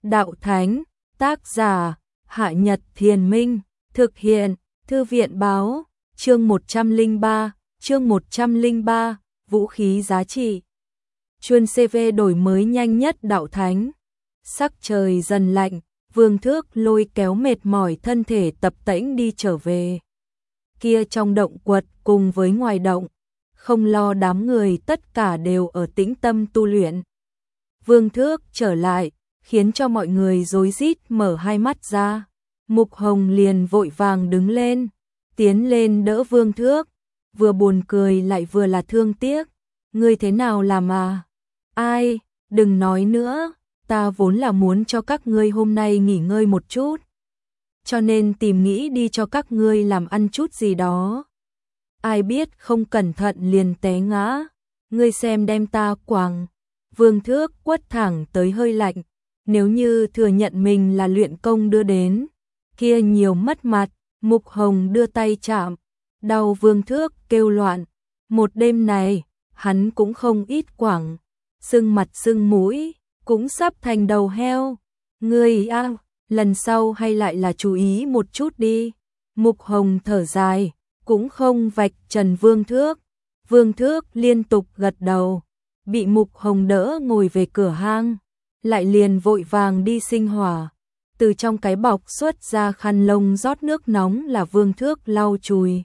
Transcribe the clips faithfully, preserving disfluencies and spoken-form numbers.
Đạo Thánh, tác giả, Hạ Nhật Thiền Minh, thực hiện, Thư viện Báo, chương một trăm lẻ ba, chương một trăm lẻ ba, vũ khí giá trị. Chuyên xê vê đổi mới nhanh nhất Đạo Thánh. Sắc trời dần lạnh, Vương Thước lôi kéo mệt mỏi thân thể tập tễnh đi trở về. Kia trong động quật cùng với ngoài động, không lo đám người tất cả đều ở tĩnh tâm tu luyện. Vương Thước trở lại, khiến cho mọi người rối rít mở hai mắt ra. Mục Hồng liền vội vàng đứng lên, tiến lên đỡ Vương Thước, vừa buồn cười lại vừa là thương tiếc. Ngươi thế nào làm à? Ai, đừng nói nữa, ta vốn là muốn cho các ngươi hôm nay nghỉ ngơi một chút, cho nên tìm nghĩ đi cho các ngươi làm ăn chút gì đó. Ai biết không cẩn thận liền té ngã, ngươi xem đem ta quàng. Vương Thước quất thẳng tới hơi lạnh, nếu như thừa nhận mình là luyện công đưa đến, kia nhiều mất mặt. Mục Hồng đưa tay chạm, đau Vương Thước kêu loạn. Một đêm này, hắn cũng không ít quảng, sưng mặt sưng mũi, cũng sắp thành đầu heo. Ngươi a, lần sau hay lại là chú ý một chút đi. Mục Hồng thở dài, cũng không vạch trần Vương Thước. Vương Thước liên tục gật đầu, bị Mục Hồng đỡ ngồi về cửa hang, lại liền vội vàng đi sinh hỏa. Từ trong cái bọc xuất ra khăn lông rót nước nóng là Vương Thước lau chùi.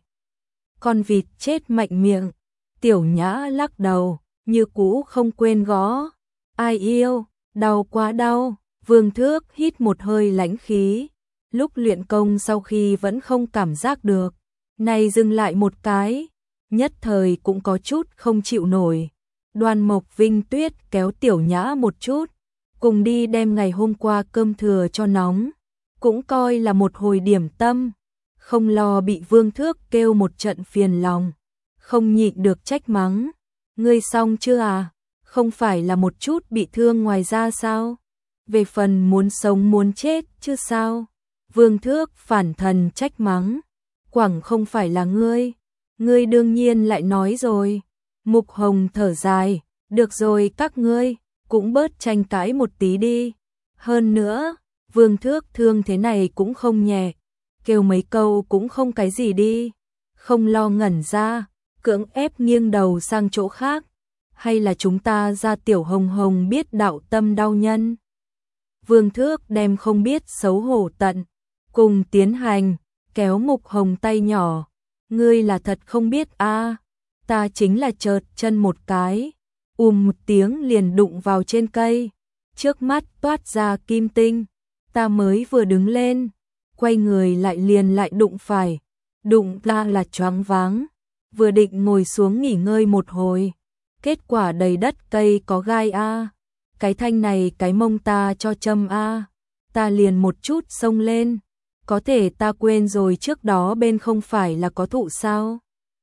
Con vịt chết mạnh miệng, Tiểu Nhã lắc đầu, như cũ không quên gõ. Ai yêu, đau quá đau. Vương Thước hít một hơi lãnh khí, lúc luyện công sau khi vẫn không cảm giác được, nay dừng lại một cái, nhất thời cũng có chút không chịu nổi. Đoan Mộc Vinh Tuyết kéo Tiểu Nhã một chút, cùng đi đem ngày hôm qua cơm thừa cho nóng, cũng coi là một hồi điểm tâm, không lo bị Vương Thước kêu một trận phiền lòng, không nhịn được trách mắng. Ngươi xong chưa à? Không phải là một chút bị thương ngoài ra sao? Về phần muốn sống muốn chết chứ sao? Vương Thước phản thần trách mắng. Quẳng không phải là ngươi, ngươi đương nhiên lại nói rồi. Mục Hồng thở dài, được rồi các ngươi, cũng bớt tranh cãi một tí đi. Hơn nữa, Vương Thước thương thế này cũng không nhẹ, kêu mấy câu cũng không cái gì đi. Không lo ngẩn ra, cưỡng ép nghiêng đầu sang chỗ khác. Hay là chúng ta ra Tiểu Hồng Hồng biết đạo tâm đau nhân. Vương Thước đem không biết xấu hổ tận cùng tiến hành, kéo Mục Hồng tay nhỏ. Ngươi là thật không biết a, à, ta chính là chợt chân một cái, ùm một tiếng liền đụng vào trên cây, trước mắt toát ra kim tinh, ta mới vừa đứng lên, quay người lại liền lại đụng phải, đụng ra là choáng váng, vừa định ngồi xuống nghỉ ngơi một hồi, kết quả đầy đất cây có gai a, à. Cái thanh này cái mông ta cho châm a, à. Ta liền một chút xông lên, có thể ta quên rồi trước đó bên không phải là có thụ sao?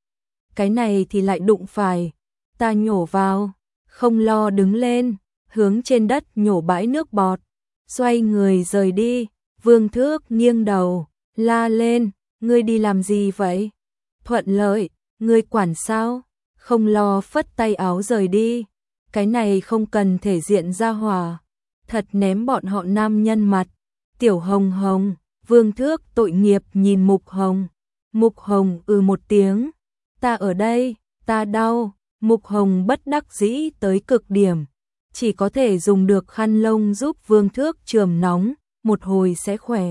Cái này thì lại đụng phải, ta nhổ vào, không lo đứng lên, hướng trên đất nhổ bãi nước bọt, xoay người rời đi. Vương Thước nghiêng đầu, la lên, ngươi đi làm gì vậy? Thuận lợi, ngươi quản sao? Không lo phất tay áo rời đi, cái này không cần thể diện ra hòa, thật ném bọn họ nam nhân mặt. Tiểu Hồng Hồng, Vương Thước tội nghiệp nhìn Mục Hồng. Mục Hồng ừ một tiếng, ta ở đây, ta đau. Mục Hồng bất đắc dĩ tới cực điểm, chỉ có thể dùng được khăn lông giúp Vương Thước chườm nóng, một hồi sẽ khỏe.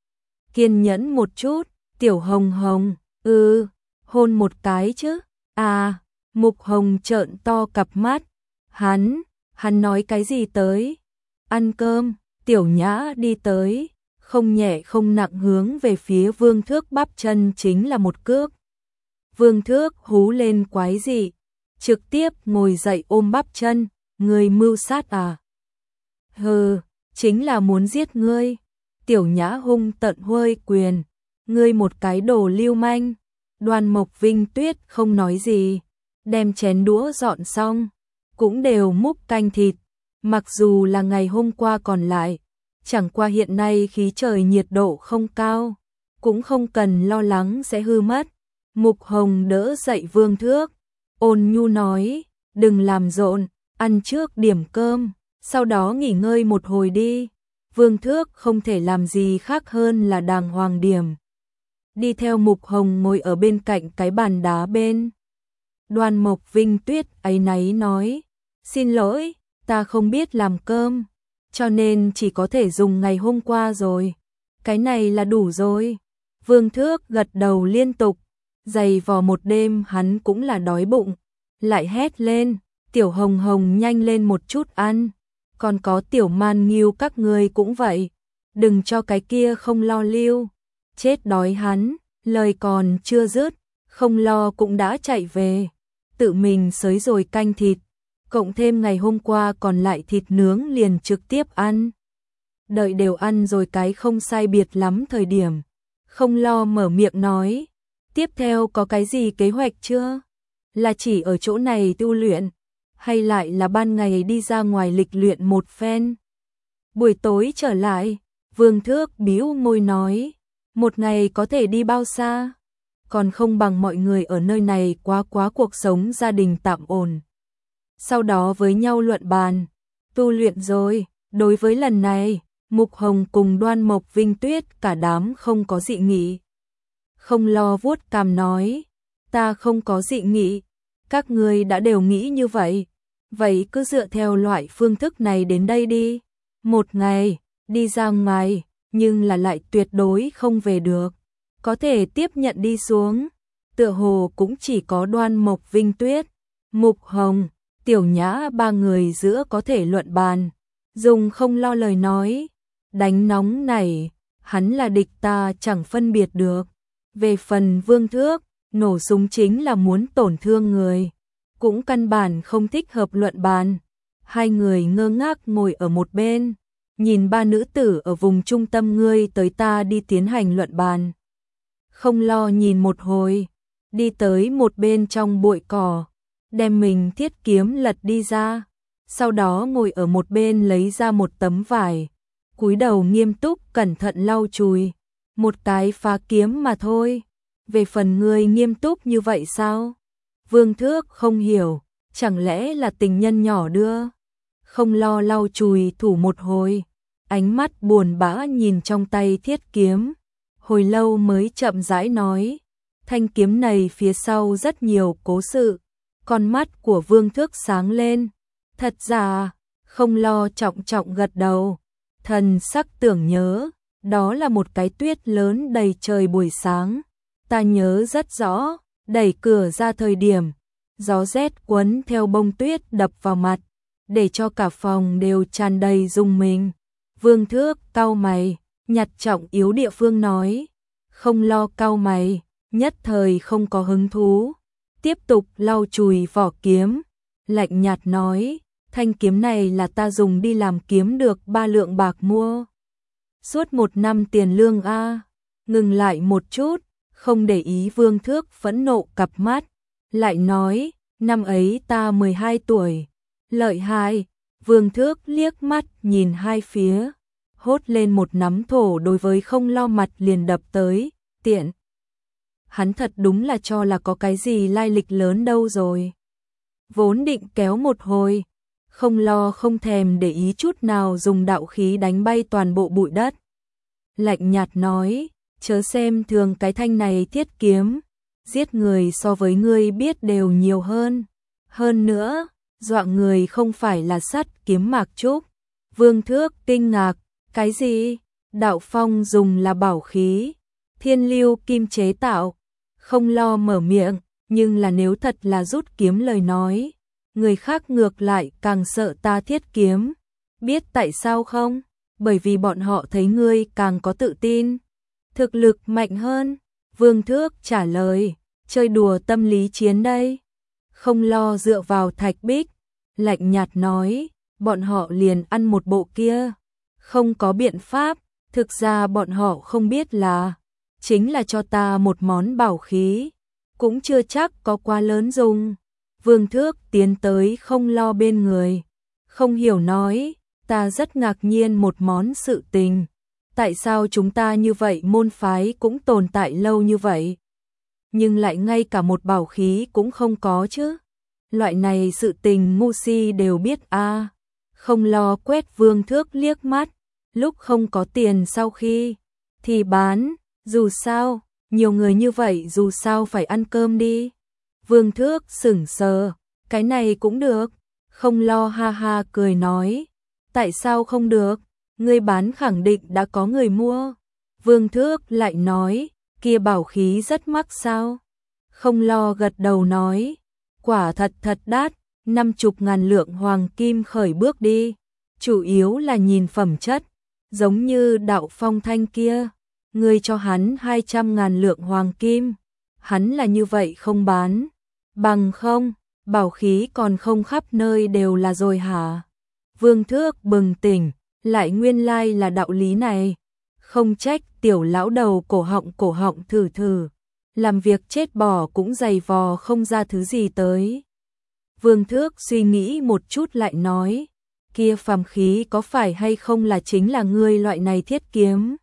Kiên nhẫn một chút. Tiểu Hồng Hồng, ừ, hôn một cái chứ. À, Mục Hồng trợn to cặp mắt, hắn, hắn nói cái gì tới? Ăn cơm. Tiểu Nhã đi tới, không nhẹ không nặng hướng về phía Vương Thước bắp chân chính là một cước. Vương Thước hú lên quái dị, trực tiếp ngồi dậy ôm bắp chân. Ngươi mưu sát à? Hừ, chính là muốn giết ngươi. Tiểu Nhã hung tận huôi quyền, ngươi một cái đồ lưu manh. Đoan Mộc Vinh Tuyết không nói gì, đem chén đũa dọn xong, cũng đều múc canh thịt. Mặc dù là ngày hôm qua còn lại, chẳng qua hiện nay khí trời nhiệt độ không cao, cũng không cần lo lắng sẽ hư mất. Mục Hồng đỡ dậy Vương Thước, ôn nhu nói, đừng làm rộn, ăn trước điểm cơm, sau đó nghỉ ngơi một hồi đi. Vương Thước không thể làm gì khác hơn là đàng hoàng điểm. Đi theo Mục Hồng ngồi ở bên cạnh cái bàn đá bên. Đoan Mộc Vinh Tuyết áy náy nói, xin lỗi, ta không biết làm cơm, cho nên chỉ có thể dùng ngày hôm qua rồi. Cái này là đủ rồi. Vương Thước gật đầu liên tục, dày vò một đêm hắn cũng là đói bụng, lại hét lên, Tiểu Hồng Hồng nhanh lên một chút ăn, còn có Tiểu Man Nghiêu các ngươi cũng vậy, đừng cho cái kia Không Lo lưu, chết đói hắn. Lời còn chưa dứt, Không Lo cũng đã chạy về, tự mình xới rồi canh thịt, cộng thêm ngày hôm qua còn lại thịt nướng liền trực tiếp ăn. Đợi đều ăn rồi cái không sai biệt lắm thời điểm, Không Lo mở miệng nói, tiếp theo có cái gì kế hoạch chưa? Là chỉ ở chỗ này tu luyện, hay lại là ban ngày đi ra ngoài lịch luyện một phen? Buổi tối trở lại, Vương Thước bĩu môi nói, một ngày có thể đi bao xa? Còn không bằng mọi người ở nơi này quá quá cuộc sống gia đình tạm ổn. Sau đó với nhau luận bàn, tu luyện rồi. Đối với lần này, Mục Hồng cùng Đoan Mộc Vinh Tuyết cả đám không có dị nghị. Không Lo vuốt cằm nói, ta không có dị nghị, các ngươi đã đều nghĩ như vậy, vậy cứ dựa theo loại phương thức này đến đây đi. Một ngày, đi ra ngoài, nhưng là lại tuyệt đối không về được, có thể tiếp nhận đi xuống. Tựa hồ cũng chỉ có Đoan Mộc Vinh Tuyết, Mục Hồng, Tiểu Nhã ba người giữa có thể luận bàn. Dùng Không Lo lời nói, đánh nóng này, hắn là địch ta chẳng phân biệt được. Về phần Vương Thước, nổ súng chính là muốn tổn thương người, cũng căn bản không thích hợp luận bàn. Hai người ngơ ngác ngồi ở một bên, nhìn ba nữ tử ở vùng trung tâm ngươi tới ta đi tiến hành luận bàn. Không Lo nhìn một hồi, đi tới một bên trong bụi cỏ, đem mình thiết kiếm lật đi ra, sau đó ngồi ở một bên lấy ra một tấm vải, cúi đầu nghiêm túc cẩn thận lau chùi, một cái phá kiếm mà thôi. Về phần ngươi nghiêm túc như vậy sao? Vương Thước không hiểu, chẳng lẽ là tình nhân nhỏ đưa? Không Lo lau chùi thủ một hồi, ánh mắt buồn bã nhìn trong tay thiết kiếm, hồi lâu mới chậm rãi nói, thanh kiếm này phía sau rất nhiều cố sự. Con mắt của Vương Thước sáng lên, thật ra, Không Lo trọng trọng gật đầu, thần sắc tưởng nhớ, đó là một cái tuyết lớn đầy trời buổi sáng, ta nhớ rất rõ, đẩy cửa ra thời điểm, gió rét quấn theo bông tuyết đập vào mặt, để cho cả phòng đều tràn đầy rung mình. Vương Thước cau mày, nhặt trọng yếu địa phương nói, Không Lo cau mày, nhất thời không có hứng thú, tiếp tục lau chùi vỏ kiếm, lạnh nhạt nói, thanh kiếm này là ta dùng đi làm kiếm được ba lượng bạc mua. Suốt một năm tiền lương a. Ngừng lại một chút, không để ý Vương Thước phẫn nộ cặp mắt, lại nói, năm ấy ta mười hai tuổi. Lợi hại. Vương Thước liếc mắt nhìn hai phía, hốt lên một nắm thổ đối với Không Lo mặt liền đập tới, tiện. Hắn thật đúng là cho là có cái gì lai lịch lớn đâu rồi. Vốn định kéo một hồi, Không Lo không thèm để ý chút nào dùng đạo khí đánh bay toàn bộ bụi đất. Lạnh nhạt nói, chớ xem thường cái thanh này thiết kiếm, giết người so với ngươi biết đều nhiều hơn. Hơn nữa, dọa người không phải là sắt kiếm Mạc Trúc. Vương Thước kinh ngạc, cái gì? Đạo phong dùng là bảo khí, thiên lưu kim chế tạo. Không Lo mở miệng, nhưng là nếu thật là rút kiếm lời nói, người khác ngược lại càng sợ ta thiết kiếm. Biết tại sao không? Bởi vì bọn họ thấy ngươi càng có tự tin, thực lực mạnh hơn. Vương Thước trả lời, chơi đùa tâm lý chiến đây. Không Lo dựa vào thạch bích, lạnh nhạt nói, bọn họ liền ăn một bộ kia, không có biện pháp, thực ra bọn họ không biết là, chính là cho ta một món bảo khí, cũng chưa chắc có quá lớn dùng. Vương Thước tiến tới Không Lo bên người, không hiểu nói, ta rất ngạc nhiên một món sự tình, tại sao chúng ta như vậy môn phái cũng tồn tại lâu như vậy, nhưng lại ngay cả một bảo khí cũng không có chứ. Loại này sự tình ngu si đều biết a. À. Không Lo quét Vương Thước liếc mắt, lúc không có tiền sau khi thì bán, dù sao, nhiều người như vậy dù sao phải ăn cơm đi. Vương Thước sững sờ, cái này cũng được, Không Lo ha ha cười nói, tại sao không được, ngươi bán khẳng định đã có người mua. Vương Thước lại nói, kia bảo khí rất mắc sao? Không Lo gật đầu nói, quả thật thật đắt, năm chục ngàn lượng hoàng kim khởi bước đi, chủ yếu là nhìn phẩm chất, giống như Đạo Phong Thanh kia, ngươi cho hắn hai trăm ngàn lượng hoàng kim, hắn là như vậy không bán, bằng không, bảo khí còn không khắp nơi đều là rồi hả? Vương Thước bừng tỉnh, lại nguyên lai là đạo lý này, không trách tiểu lão đầu cổ họng cổ họng thử thử, làm việc chết bò cũng dày vò không ra thứ gì tới. Vương Thước suy nghĩ một chút lại nói, kia phàm khí có phải hay không là chính là ngươi loại này thiết kiếm?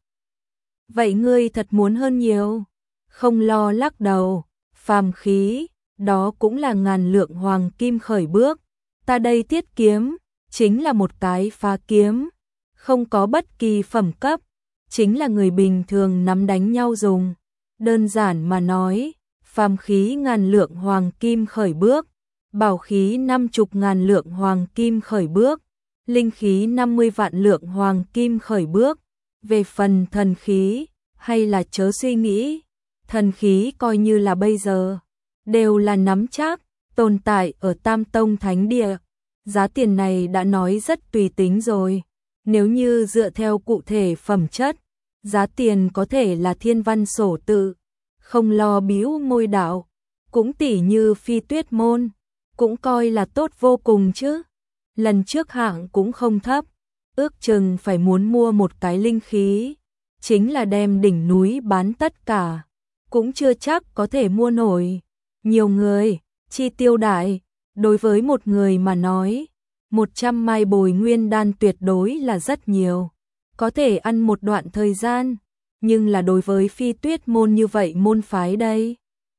Vậy ngươi thật muốn hơn nhiều. Không Lo lắc đầu, phàm khí, đó cũng là ngàn lượng hoàng kim khởi bước, ta đây thiết kiếm, chính là một cái phá kiếm, không có bất kỳ phẩm cấp, chính là người bình thường nắm đánh nhau dùng. Đơn giản mà nói, phàm khí ngàn lượng hoàng kim khởi bước, bảo khí năm chục ngàn lượng hoàng kim khởi bước, linh khí năm mươi vạn lượng hoàng kim khởi bước. Về phần thần khí, hay là chớ suy nghĩ, thần khí coi như là bây giờ, đều là nắm chắc, tồn tại ở Tam Tông Thánh Địa. Giá tiền này đã nói rất tùy tính rồi, nếu như dựa theo cụ thể phẩm chất, giá tiền có thể là thiên văn sổ tự. Không Lo bĩu môi đạo, cũng tỉ như Phi Tuyết môn, cũng coi là tốt vô cùng chứ. Lần trước hạng cũng không thấp, ước chừng phải muốn mua một cái linh khí, chính là đem đỉnh núi bán tất cả, cũng chưa chắc có thể mua nổi. Nhiều người, chi tiêu đại, đối với một người mà nói, một trăm mai bồi nguyên đan tuyệt đối là rất nhiều, có thể ăn một đoạn thời gian, nhưng là đối với Phi Tuyết môn như vậy môn phái đây.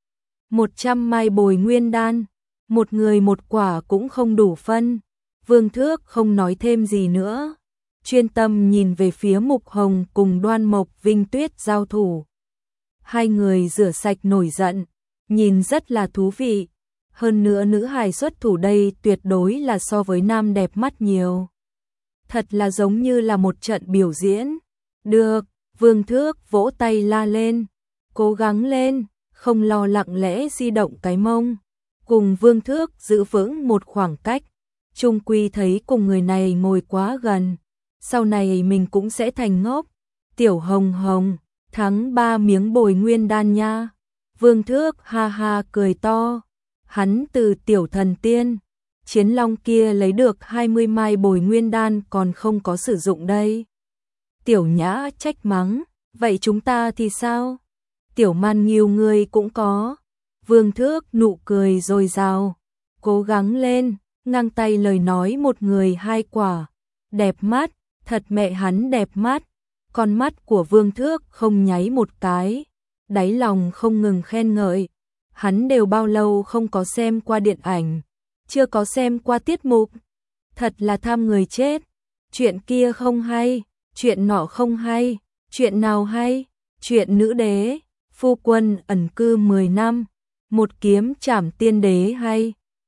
một trăm mai bồi nguyên đan, một người một quả cũng không đủ phân. Vương Thước không nói thêm gì nữa, chuyên tâm nhìn về phía Mục Hồng cùng Đoan Mộc Vinh Tuyết giao thủ. Hai người rửa sạch nổi giận, nhìn rất là thú vị, hơn nữa nữ hài xuất thủ đây tuyệt đối là so với nam đẹp mắt nhiều. Thật là giống như là một trận biểu diễn. Được, Vương Thước vỗ tay la lên, cố gắng lên, Không Lo lặng lẽ di động cái mông, cùng Vương Thước giữ vững một khoảng cách. Trung quy thấy cùng người này ngồi quá gần, sau này mình cũng sẽ thành ngốc. Tiểu Hồng Hồng, thắng ba miếng bồi nguyên đan nha. Vương Thước ha ha cười to, hắn từ tiểu thần tiên, chiến long kia lấy được hai mươi mai bồi nguyên đan còn không có sử dụng đây. Tiểu Nhã trách mắng, vậy chúng ta thì sao? Tiểu Man Nghiêu ngươi cũng có. Vương Thước nụ cười dồi dào, cố gắng lên, ngang tay lời nói một người hai quả, đẹp mắt, thật mẹ hắn đẹp mắt. Con mắt của Vương Thước không nháy một cái, đáy lòng không ngừng khen ngợi. Hắn đều bao lâu không có xem qua điện ảnh, chưa có xem qua tiết mục, thật là tham người chết. Chuyện kia không hay, chuyện nọ không hay, chuyện nào hay? Chuyện nữ đế, phu quân ẩn cư mười năm, một kiếm trảm tiên đế hay,